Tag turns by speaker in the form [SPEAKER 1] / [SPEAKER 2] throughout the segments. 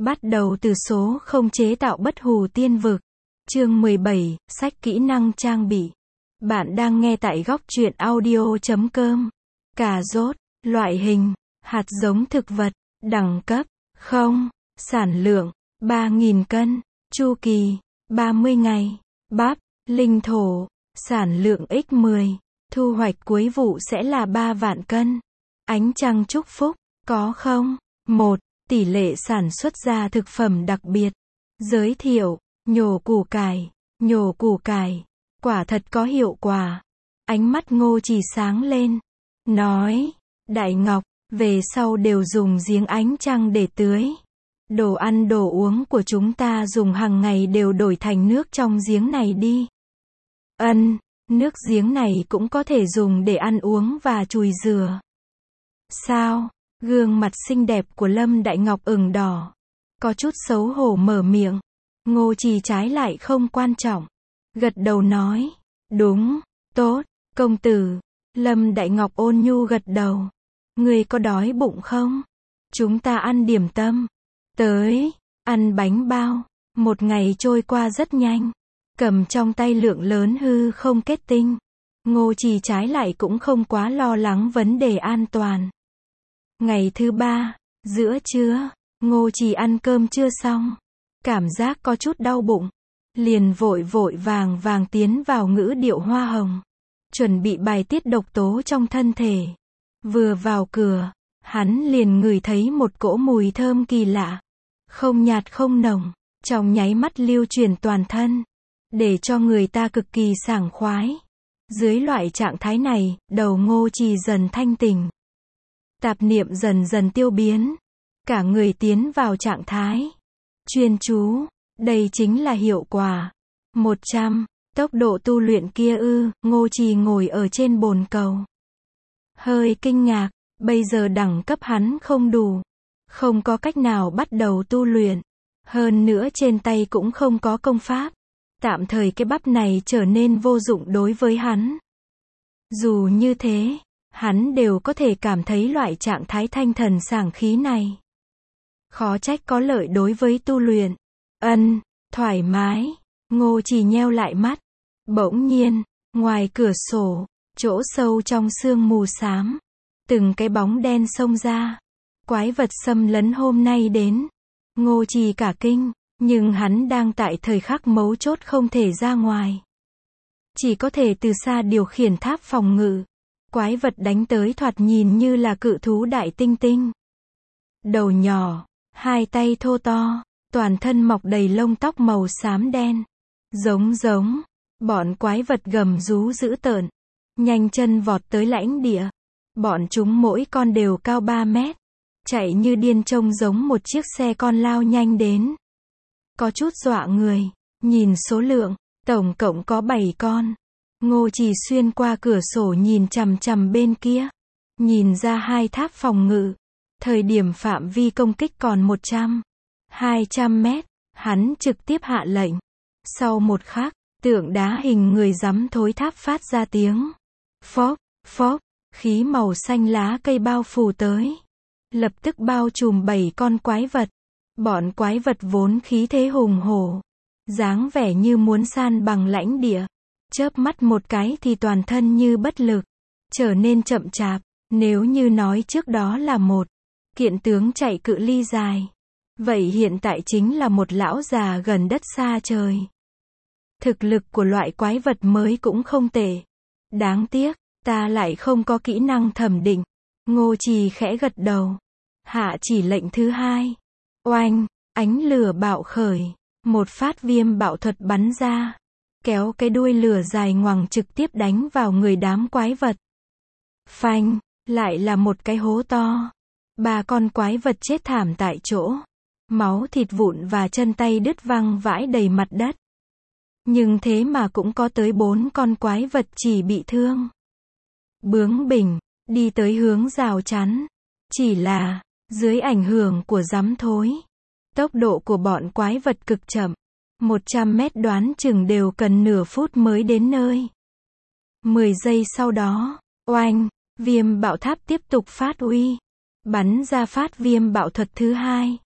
[SPEAKER 1] Bắt đầu từ số không chế tạo bất hủ tiên vực. Chương 17, sách kỹ năng trang bị. Bạn đang nghe tại góc truyện audio.com. Cà rốt, loại hình, hạt giống thực vật, đẳng cấp, 0, sản lượng, 3.000 cân, chu kỳ, 30 ngày, bắp, linh thổ, sản lượng x10, thu hoạch cuối vụ sẽ là 3 vạn cân. Ánh trăng chúc phúc, có không? 1. Tỷ lệ sản xuất ra thực phẩm đặc biệt. Giới thiệu, nhổ củ cải, quả thật có hiệu quả. Ánh mắt Ngô Chỉ sáng lên, nói, Đại Ngọc, về sau đều dùng giếng ánh trăng để tưới. Đồ ăn đồ uống của chúng ta dùng hàng ngày đều đổi thành nước trong giếng này đi. Ân, nước giếng này cũng có thể dùng để ăn uống và chùi rửa. Sao? Gương mặt xinh đẹp của Lâm Đại Ngọc ửng đỏ. Có chút xấu hổ mở miệng. Ngô Chỉ trái lại không quan trọng. Gật đầu nói. Đúng, tốt, công tử. Lâm Đại Ngọc ôn nhu gật đầu. Người có đói bụng không? Chúng ta ăn điểm tâm. Tới, ăn bánh bao. Một ngày trôi qua rất nhanh. Cầm trong tay lượng lớn hư không kết tinh. Ngô Chỉ trái lại cũng không quá lo lắng vấn đề an toàn. Ngày thứ 3, giữa trưa, Ngô Chỉ ăn cơm chưa xong. Cảm giác có chút đau bụng. Liền vội vàng tiến vào ngữ điệu hoa hồng. Chuẩn bị bài tiết độc tố trong thân thể. Vừa vào cửa, hắn liền ngửi thấy một cỗ mùi thơm kỳ lạ. Không nhạt không nồng, trong nháy mắt lưu truyền toàn thân. Để cho người ta cực kỳ sảng khoái. Dưới loại trạng thái này, đầu Ngô Chỉ dần thanh tỉnh. Tạp niệm dần dần tiêu biến. Cả người tiến vào trạng thái chuyên chú. Đây chính là hiệu quả 100. Tốc độ tu luyện kia ư? Ngô Chỉ ngồi ở trên bồn cầu. Hơi kinh ngạc, bây giờ đẳng cấp hắn không đủ. Không có cách nào bắt đầu tu luyện. Hơn nữa trên tay cũng không có công pháp. Tạm thời cái bắp này trở nên vô dụng đối với hắn. Dù như thế, hắn đều có thể cảm thấy loại trạng thái thanh thần sảng khí này. Khó trách có lợi đối với tu luyện. Ân, thoải mái. Ngô Chỉ nheo lại mắt. Bỗng nhiên, ngoài cửa sổ, chỗ sâu trong sương mù xám, từng cái bóng đen xông ra. Quái vật xâm lấn hôm nay đến. Ngô Chỉ cả kinh, nhưng hắn đang tại thời khắc mấu chốt không thể ra ngoài. Chỉ có thể từ xa điều khiển tháp phòng ngự. Quái vật đánh tới thoạt nhìn như là cự thú đại tinh tinh. Đầu nhỏ, hai tay thô to, toàn thân mọc đầy lông tóc màu xám đen. Giống, bọn quái vật gầm rú dữ tợn. Nhanh chân vọt tới lãnh địa. Bọn chúng mỗi con đều cao 3 mét. Chạy như điên trông giống một chiếc xe con lao nhanh đến. Có chút dọa người. Nhìn số lượng, tổng cộng có 7 con. Ngô Chỉ xuyên qua cửa sổ nhìn chằm chằm bên kia. Nhìn ra hai tháp phòng ngự. Thời điểm phạm vi công kích còn 100, 200 mét. Hắn trực tiếp hạ lệnh. Sau một khắc, tượng đá hình người rắm thối tháp phát ra tiếng phốc, phốc. Khí màu xanh lá cây bao phủ tới. Lập tức bao trùm 7 con quái vật. Bọn quái vật vốn khí thế hùng hổ. Dáng vẻ như muốn san bằng lãnh địa. Chớp mắt một cái thì toàn thân như bất lực. Trở nên chậm chạp. Nếu như nói trước đó là một kiện tướng chạy cự ly dài. Vậy hiện tại chính là một lão già gần đất xa trời. Thực lực của loại quái vật mới cũng không tệ. Đáng tiếc, ta lại không có kỹ năng thẩm định. Ngô Chỉ khẽ gật đầu. Hạ chỉ lệnh thứ 2. Oanh, ánh lửa bạo khởi. Một phát viêm bạo thuật bắn ra. Kéo cái đuôi lửa dài ngoằng trực tiếp đánh vào người đám quái vật. Phanh, lại là một cái hố to. 3 con quái vật chết thảm tại chỗ. Máu thịt vụn và chân tay đứt văng vãi đầy mặt đất. Nhưng thế mà cũng có tới 4 con quái vật chỉ bị thương. Bướng bỉnh, đi tới hướng rào chắn. Chỉ là, dưới ảnh hưởng của giắm thối. Tốc độ của bọn quái vật cực chậm. 100 mét đoán chừng đều cần nửa phút mới đến nơi. 10 giây sau đó, oanh, viêm bạo tháp tiếp tục phát uy. Bắn ra phát viêm bạo thuật thứ 2.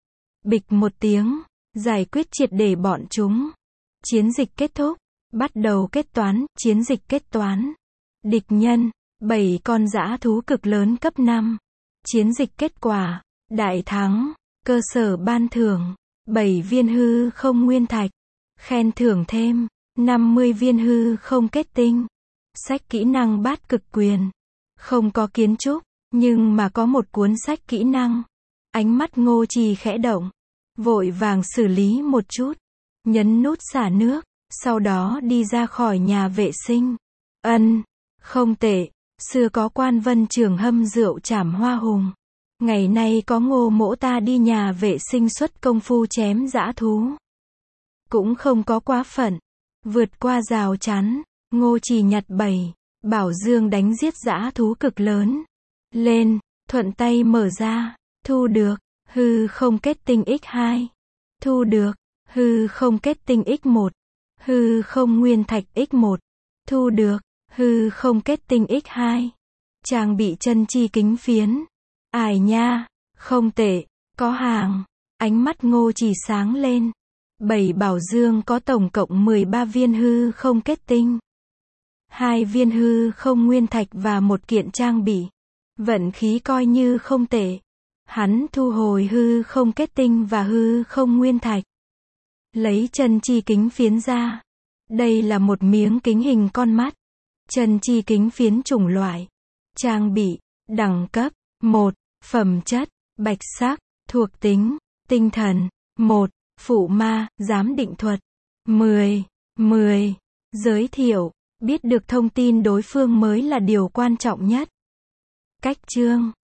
[SPEAKER 1] Bịch một tiếng, giải quyết triệt để bọn chúng. Chiến dịch kết thúc, bắt đầu kết toán, chiến dịch kết toán. Địch nhân, 7 con dã thú cực lớn cấp 5. Chiến dịch kết quả, đại thắng, cơ sở ban thưởng, 7 viên hư không nguyên thạch. Khen thưởng thêm, 50 viên hư không kết tinh. Sách kỹ năng bát cực quyền. Không có kiến trúc, nhưng mà có một cuốn sách kỹ năng. Ánh mắt Ngô Trì khẽ động. Vội vàng xử lý một chút. Nhấn nút xả nước, sau đó đi ra khỏi nhà vệ sinh. Không tệ. Xưa có quan vân trường hâm rượu trảm hoa hùng. Ngày nay có Ngô mỗ ta đi nhà vệ sinh xuất công phu chém dã thú. Cũng không có quá phận. Vượt qua rào chắn, Ngô Trì nhặt 7 bảo dương đánh giết dã thú cực lớn. Lên, thuận tay mở ra, thu được, hư không kết tinh x2. Thu được, hư không kết tinh x1. Hư không nguyên thạch x1. Thu được, hư không kết tinh x2. Trang bị chân chi kính phiến. Ải nha, không tệ, có hàng. Ánh mắt Ngô Trì sáng lên. 7 bảo dương có tổng cộng 13 viên hư không kết tinh. 2 viên hư không nguyên thạch và một kiện trang bị. Vận khí coi như không tệ. Hắn thu hồi hư không kết tinh và hư không nguyên thạch. Lấy chân chi kính phiến ra. Đây là một miếng kính hình con mắt. Chân chi kính phiến chủng loại. Trang bị, đẳng cấp, 1, phẩm chất, bạch sắc, thuộc tính, tinh thần, 1, phụ ma, giám định thuật, 10, giới thiệu, biết được thông tin đối phương mới là điều quan trọng nhất. Cách chương